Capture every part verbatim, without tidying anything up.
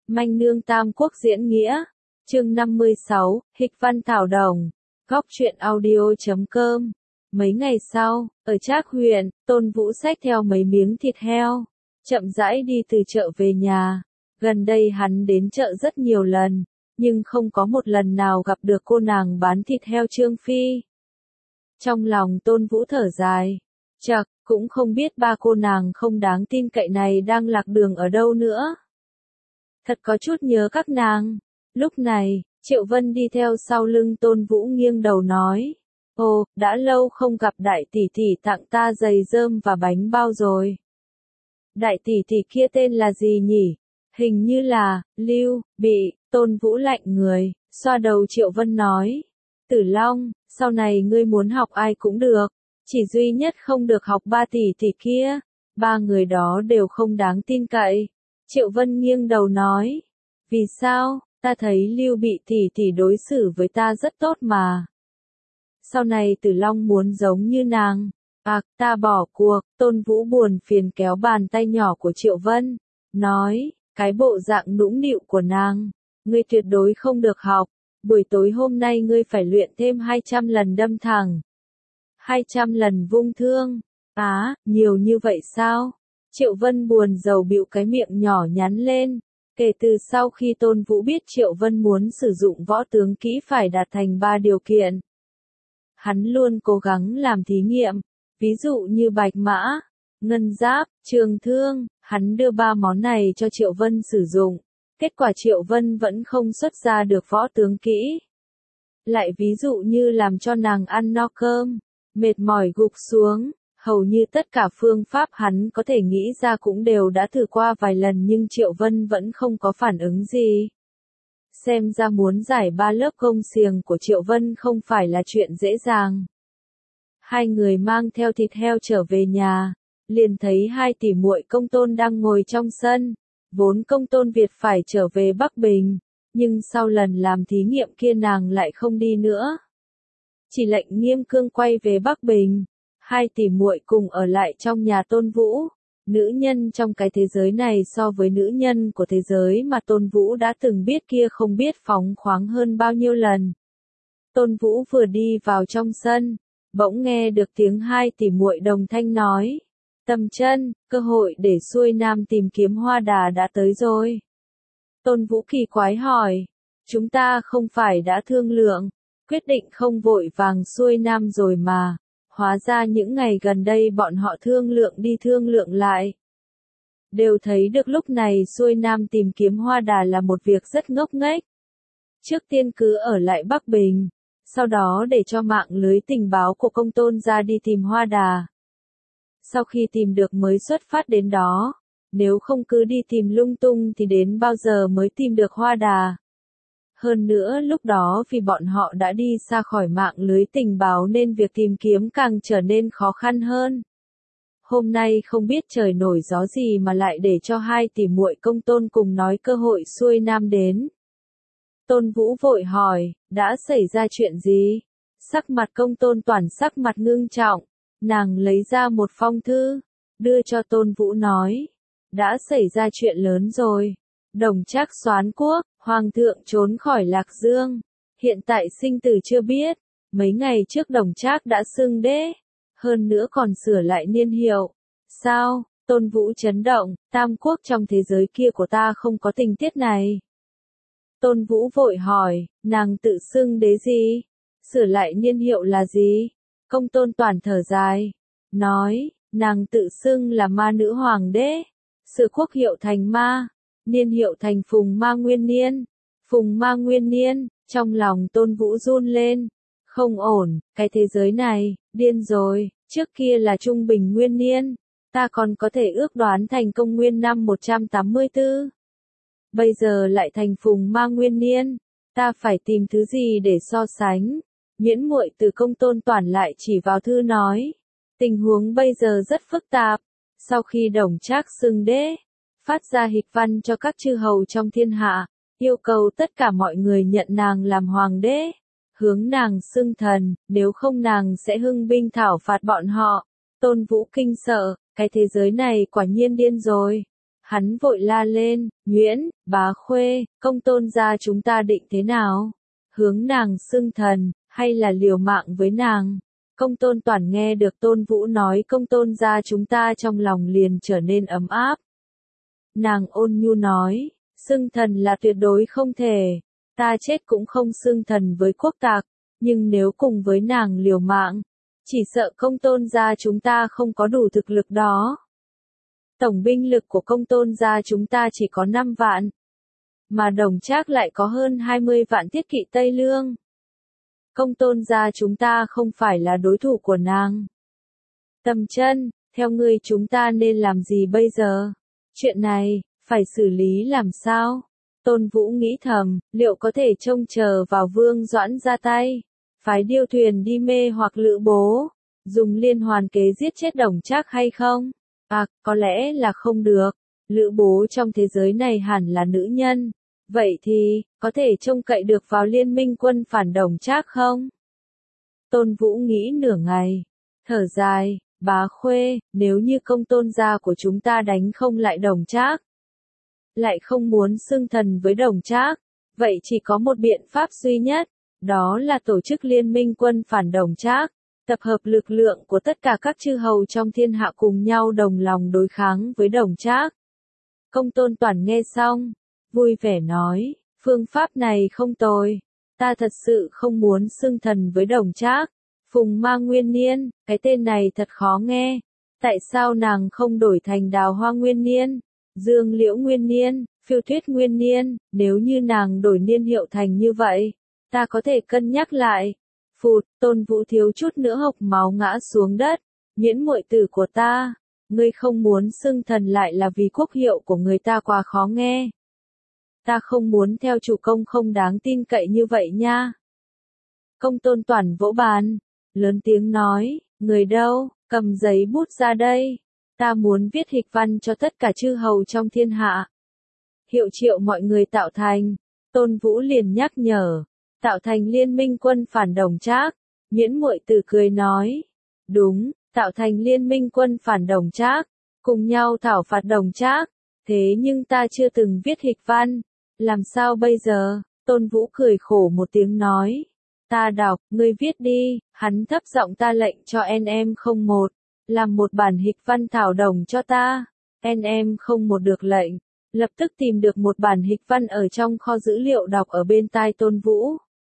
Manh Nương Tam Quốc diễn nghĩa. Chương năm mươi sáu, Hịch văn Thảo Đồng. Góc truyện audio chấm com. Mấy ngày sau, ở Trác huyện, Tôn Vũ xách theo mấy miếng thịt heo, chậm rãi đi từ chợ về nhà. Gần đây hắn đến chợ rất nhiều lần, nhưng không có một lần nào gặp được cô nàng bán thịt heo Trương Phi. Trong lòng Tôn Vũ thở dài, chậc, cũng không biết ba cô nàng không đáng tin cậy này đang lạc đường ở đâu nữa. Thật có chút nhớ các nàng. Lúc này, Triệu Vân đi theo sau lưng Tôn Vũ nghiêng đầu nói. Ồ, đã lâu không gặp đại tỷ tỷ tặng ta giày rơm và bánh bao rồi. Đại tỷ tỷ kia tên là gì nhỉ? Hình như là, Lưu, Bị. Tôn Vũ lạnh người, xoa đầu Triệu Vân nói. Tử Long, sau này ngươi muốn học ai cũng được, chỉ duy nhất không được học ba tỷ tỷ kia. Ba người đó đều không đáng tin cậy. Triệu Vân nghiêng đầu nói. Vì sao? Ta thấy Lưu Bị tỷ tỷ đối xử với ta rất tốt mà. Sau này Tử Long muốn giống như nàng. À, ta bỏ cuộc. Tôn Vũ buồn phiền kéo bàn tay nhỏ của Triệu Vân, nói, cái bộ dạng nũng nịu của nàng, ngươi tuyệt đối không được học. Buổi tối hôm nay ngươi phải luyện thêm hai trăm lần đâm thẳng, hai trăm lần vung thương. Á, à, nhiều như vậy sao? Triệu Vân buồn rầu bĩu cái miệng nhỏ nhắn lên. Kể từ sau khi Tôn Vũ biết Triệu Vân muốn sử dụng võ tướng kỹ phải đạt thành ba điều kiện, hắn luôn cố gắng làm thí nghiệm, ví dụ như bạch mã, ngân giáp, trường thương, hắn đưa ba món này cho Triệu Vân sử dụng. Kết quả Triệu Vân vẫn không xuất ra được võ tướng kỹ. Lại ví dụ như làm cho nàng ăn no cơm, mệt mỏi gục xuống. Hầu như tất cả phương pháp hắn có thể nghĩ ra cũng đều đã thử qua vài lần nhưng Triệu Vân vẫn không có phản ứng gì. Xem ra muốn giải ba lớp gông xiềng của Triệu Vân không phải là chuyện dễ dàng. Hai người mang theo thịt heo trở về nhà, liền thấy hai tỷ muội Công Tôn đang ngồi trong sân. Vốn Công Tôn Việt phải trở về Bắc Bình, nhưng sau lần làm thí nghiệm kia nàng lại không đi nữa. Chỉ lệnh Nghiêm Cương quay về Bắc Bình. Hai tỷ muội cùng ở lại trong nhà Tôn Vũ. Nữ nhân trong cái thế giới này so với nữ nhân của thế giới mà Tôn Vũ đã từng biết kia không biết phóng khoáng hơn bao nhiêu lần. Tôn Vũ vừa đi vào trong sân, bỗng nghe được tiếng hai tỷ muội đồng thanh nói. Tầm Chân, cơ hội để xuôi nam tìm kiếm Hoa Đà đã tới rồi. Tôn Vũ kỳ quái hỏi. Chúng ta không phải đã thương lượng, quyết định không vội vàng xuôi nam rồi mà. Hóa ra những ngày gần đây bọn họ thương lượng đi thương lượng lại. Đều thấy được lúc này xuôi nam tìm kiếm Hoa Đà là một việc rất ngốc nghếch. Trước tiên cứ ở lại Bắc Bình, sau đó để cho mạng lưới tình báo của Công Tôn ra đi tìm Hoa Đà. Sau khi tìm được mới xuất phát đến đó, nếu không cứ đi tìm lung tung thì đến bao giờ mới tìm được Hoa Đà. Hơn nữa lúc đó vì bọn họ đã đi xa khỏi mạng lưới tình báo nên việc tìm kiếm càng trở nên khó khăn hơn. Hôm nay không biết trời nổi gió gì mà lại để cho hai tỷ muội Công Tôn cùng nói cơ hội xuôi nam đến. Tôn Vũ vội hỏi, đã xảy ra chuyện gì? Sắc mặt Công Tôn Toản sắc mặt ngưng trọng, nàng lấy ra một phong thư, đưa cho Tôn Vũ nói, đã xảy ra chuyện lớn rồi. Đồng Trác soán quốc, Hoàng thượng trốn khỏi Lạc Dương, hiện tại sinh tử chưa biết. Mấy ngày trước Đồng Trác đã xưng đế, hơn nữa còn sửa lại niên hiệu. Sao? Tôn Vũ chấn động, Tam Quốc trong thế giới kia của ta không có tình tiết này. Tôn Vũ vội hỏi, nàng tự xưng đế gì? Sửa lại niên hiệu là gì? Công Tôn Toản thở dài, nói, nàng tự xưng là ma nữ hoàng đế, sửa quốc hiệu thành ma. Niên hiệu thành Phùng Ma Nguyên Niên. Phùng Ma Nguyên Niên, trong lòng Tôn Vũ run lên. Không ổn, cái thế giới này, điên rồi, trước kia là Trung Bình Nguyên Niên. Ta còn có thể ước đoán thành Công Nguyên năm một trăm tám mươi tư. Bây giờ lại thành Phùng Ma Nguyên Niên. Ta phải tìm thứ gì để so sánh. Miễn muội từ Công Tôn Toản lại chỉ vào thư nói. Tình huống bây giờ rất phức tạp. Sau khi Đồng Trác xưng đế, phát ra hịch văn cho các chư hầu trong thiên hạ, yêu cầu tất cả mọi người nhận nàng làm hoàng đế, hướng nàng xưng thần, nếu không nàng sẽ hưng binh thảo phạt bọn họ. Tôn Vũ kinh sợ, cái thế giới này quả nhiên điên rồi. Hắn vội la lên, Nguyễn, bá Khuê, công tôn gia chúng ta định thế nào? Hướng nàng xưng thần, hay là liều mạng với nàng? Công tôn Toản nghe được Tôn Vũ nói công tôn gia chúng ta trong lòng liền trở nên ấm áp. Nàng ôn nhu nói, xưng thần là tuyệt đối không thể, ta chết cũng không xưng thần với quốc tặc, nhưng nếu cùng với nàng liều mạng, chỉ sợ công tôn gia chúng ta không có đủ thực lực đó. Tổng binh lực của công tôn gia chúng ta chỉ có năm vạn, mà Đồng Trác lại có hơn hai mươi vạn thiết kỵ Tây Lương. Công tôn gia chúng ta không phải là đối thủ của nàng. Tầm Chân, theo ngươi chúng ta nên làm gì bây giờ? Chuyện này, phải xử lý làm sao? Tôn Vũ nghĩ thầm, liệu có thể trông chờ vào Vương Doãn ra tay, phái điêu thuyền đi mê hoặc Lữ Bố, dùng liên hoàn kế giết chết Đồng Trác hay không? À, có lẽ là không được. Lữ Bố trong thế giới này hẳn là nữ nhân. Vậy thì, có thể trông cậy được vào liên minh quân phản Đồng Trác không? Tôn Vũ nghĩ nửa ngày, thở dài, bá Khuê, nếu như công tôn gia của chúng ta đánh không lại Đồng Trác, lại không muốn xưng thần với Đồng Trác, vậy chỉ có một biện pháp duy nhất, đó là tổ chức liên minh quân phản Đồng Trác, tập hợp lực lượng của tất cả các chư hầu trong thiên hạ cùng nhau đồng lòng đối kháng với Đồng Trác. Công tôn Toản nghe xong, vui vẻ nói, phương pháp này không tồi, ta thật sự không muốn xưng thần với Đồng Trác. Phùng Ma Nguyên Niên, cái tên này thật khó nghe, tại sao nàng không đổi thành Đào Hoa Nguyên Niên, Dương Liễu Nguyên Niên, Phiêu Tuyết Nguyên Niên, nếu như nàng đổi niên hiệu thành như vậy, ta có thể cân nhắc lại. Phụt, Tôn Vũ thiếu chút nữa hộc máu ngã xuống đất, Miễn muội tử của ta, ngươi không muốn xưng thần lại là vì quốc hiệu của người ta quá khó nghe. Ta không muốn theo chủ công không đáng tin cậy như vậy nha. Công tôn Toản vỗ bàn, lớn tiếng nói, người đâu, cầm giấy bút ra đây, ta muốn viết hịch văn cho tất cả chư hầu trong thiên hạ. Hiệu triệu mọi người tạo thành, Tôn Vũ liền nhắc nhở, tạo thành liên minh quân phản Đồng Trác. Miễn muội tử cười nói, đúng, tạo thành liên minh quân phản Đồng Trác, cùng nhau thảo phạt Đồng Trác, thế nhưng ta chưa từng viết hịch văn, làm sao bây giờ? Tôn Vũ cười khổ một tiếng nói, ta đọc, ngươi viết đi. Hắn thấp giọng ta lệnh cho en em không một, làm một bản hịch văn thảo đồng cho ta. en em không một được lệnh, lập tức tìm được một bản hịch văn ở trong kho dữ liệu đọc ở bên tai Tôn Vũ.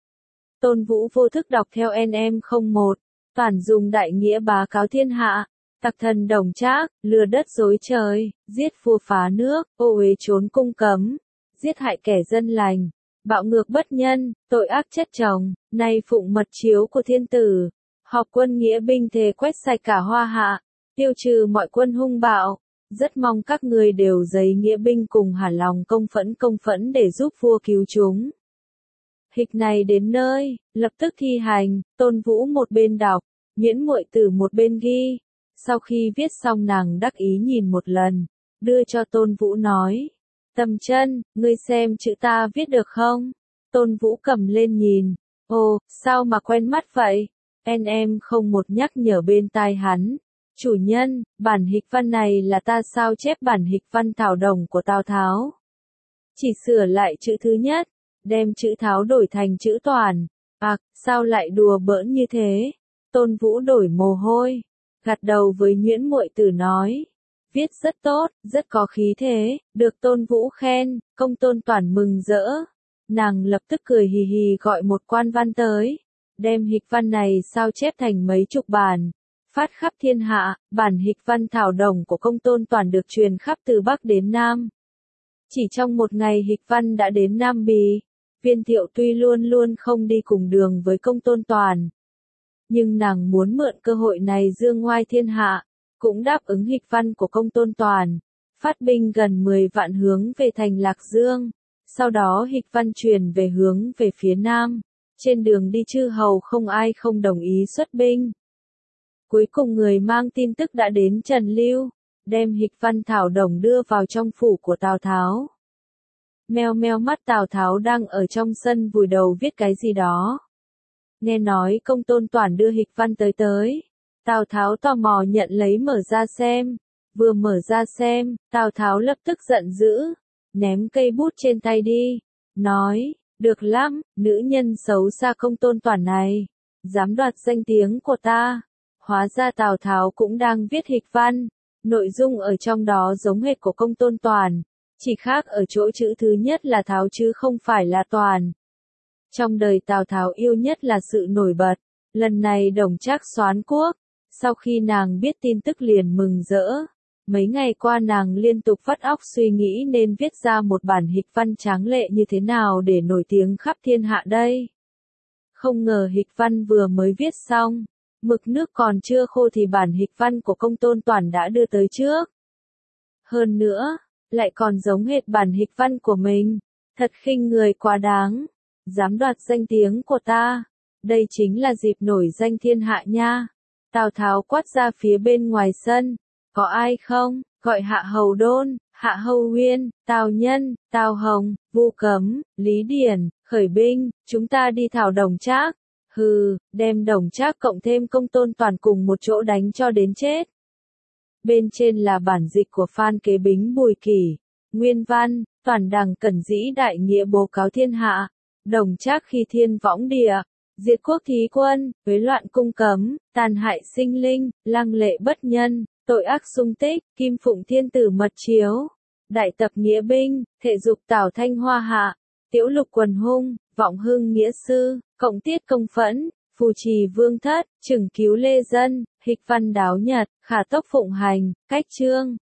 Tôn Vũ vô thức đọc theo en em không một, Toản dùng đại nghĩa bá cáo thiên hạ, tặc thần Đồng Trác, lừa đất dối trời, giết vua phá nước, ô uế trốn cung cấm, giết hại kẻ dân lành, bạo ngược bất nhân, tội ác chất chồng, nay phụng mật chiếu của thiên tử, họp quân nghĩa binh thề quét sạch cả hoa hạ, tiêu trừ mọi quân hung bạo, rất mong các người đều giấy nghĩa binh cùng hả lòng công phẫn công phẫn để giúp vua cứu chúng. Hịch này đến nơi, lập tức thi hành, Tôn Vũ một bên đọc, Miễn muội tử một bên ghi. Sau khi viết xong nàng đắc ý nhìn một lần, đưa cho Tôn Vũ nói, Tầm Chân, ngươi xem chữ ta viết được không? Tôn Vũ cầm lên nhìn, ồ, sao mà quen mắt vậy? En em không một nhắc nhở bên tai hắn, chủ nhân, bản hịch văn này là ta sao chép bản hịch văn thảo đồng của Tào Tháo. Chỉ sửa lại chữ thứ nhất, đem chữ Tháo đổi thành chữ Toản. À, sao lại đùa bỡn như thế? Tôn Vũ đổi mồ hôi, gật đầu với Nhuyễn muội tử nói, viết rất tốt, rất có khí thế, được Tôn Vũ khen, công tôn Toản mừng rỡ. Nàng lập tức cười hì hì gọi một quan văn tới, đem hịch văn này sao chép thành mấy chục bản, phát khắp thiên hạ. Bản hịch văn thảo đồng của công tôn Toản được truyền khắp từ Bắc đến Nam. Chỉ trong một ngày hịch văn đã đến Nam Bì. Viên Thiệu tuy luôn luôn không đi cùng đường với công tôn Toản, nhưng nàng muốn mượn cơ hội này dương ngoai thiên hạ, cũng đáp ứng hịch văn của công tôn Toản, phát binh gần mười vạn hướng về thành Lạc Dương, sau đó hịch văn truyền về hướng về phía Nam, trên đường đi chư hầu không ai không đồng ý xuất binh. Cuối cùng người mang tin tức đã đến Trần Lưu, đem hịch văn thảo đồng đưa vào trong phủ của Tào Tháo. Meo meo mắt Tào Tháo đang ở trong sân vùi đầu viết cái gì đó. Nghe nói công tôn Toản đưa hịch văn tới tới. Tào Tháo tò mò nhận lấy mở ra xem. vừa mở ra xem, Tào Tháo lập tức giận dữ, ném cây bút trên tay đi, nói, được lắm, nữ nhân xấu xa Công Tôn Toản này, dám đoạt danh tiếng của ta. Hóa ra Tào Tháo cũng đang viết hịch văn, nội dung ở trong đó giống hệt của Công Tôn Toản, chỉ khác ở chỗ chữ thứ nhất là Tháo chứ không phải là Toản. Trong đời Tào Tháo yêu nhất là sự nổi bật, lần này Đồng Trác soán quốc, sau khi nàng biết tin tức liền mừng rỡ. Mấy ngày qua nàng liên tục vắt óc suy nghĩ nên viết ra một bản hịch văn tráng lệ như thế nào để nổi tiếng khắp thiên hạ đây. Không ngờ hịch văn vừa mới viết xong, mực nước còn chưa khô thì bản hịch văn của Công Tôn Toản đã đưa tới trước. Hơn nữa, lại còn giống hệt bản hịch văn của mình, thật khinh người quá đáng, dám đoạt danh tiếng của ta, đây chính là dịp nổi danh thiên hạ nha. Tào Tháo quát ra phía bên ngoài sân, có ai không, gọi Hạ Hầu Đôn, Hạ Hầu Huyên, Tào Nhân, Tào Hồng, Vu Cấm, Lý Điển, khởi binh, chúng ta đi thảo Đồng Trác. Hừ, đem Đồng Trác cộng thêm Công Tôn Toản cùng một chỗ đánh cho đến chết. Bên trên là bản dịch của Phan Kế Bính Bùi Kỷ, nguyên văn, Toản đằng cẩn dĩ đại nghĩa bố cáo thiên hạ, Đồng Trác khi thiên võng địa, diệt quốc thí quân, với loạn cung cấm, tàn hại sinh linh, lăng lệ bất nhân, tội ác xung tích, kim phụng thiên tử mật chiếu, đại tập nghĩa binh, thể dục tảo thanh hoa hạ, tiễu lục quần hung, vọng hưng nghĩa sư, cộng tiết công phẫn, phù trì vương thất, trừng cứu lê dân, hịch văn đáo nhật, khả tốc phụng hành, cách chương.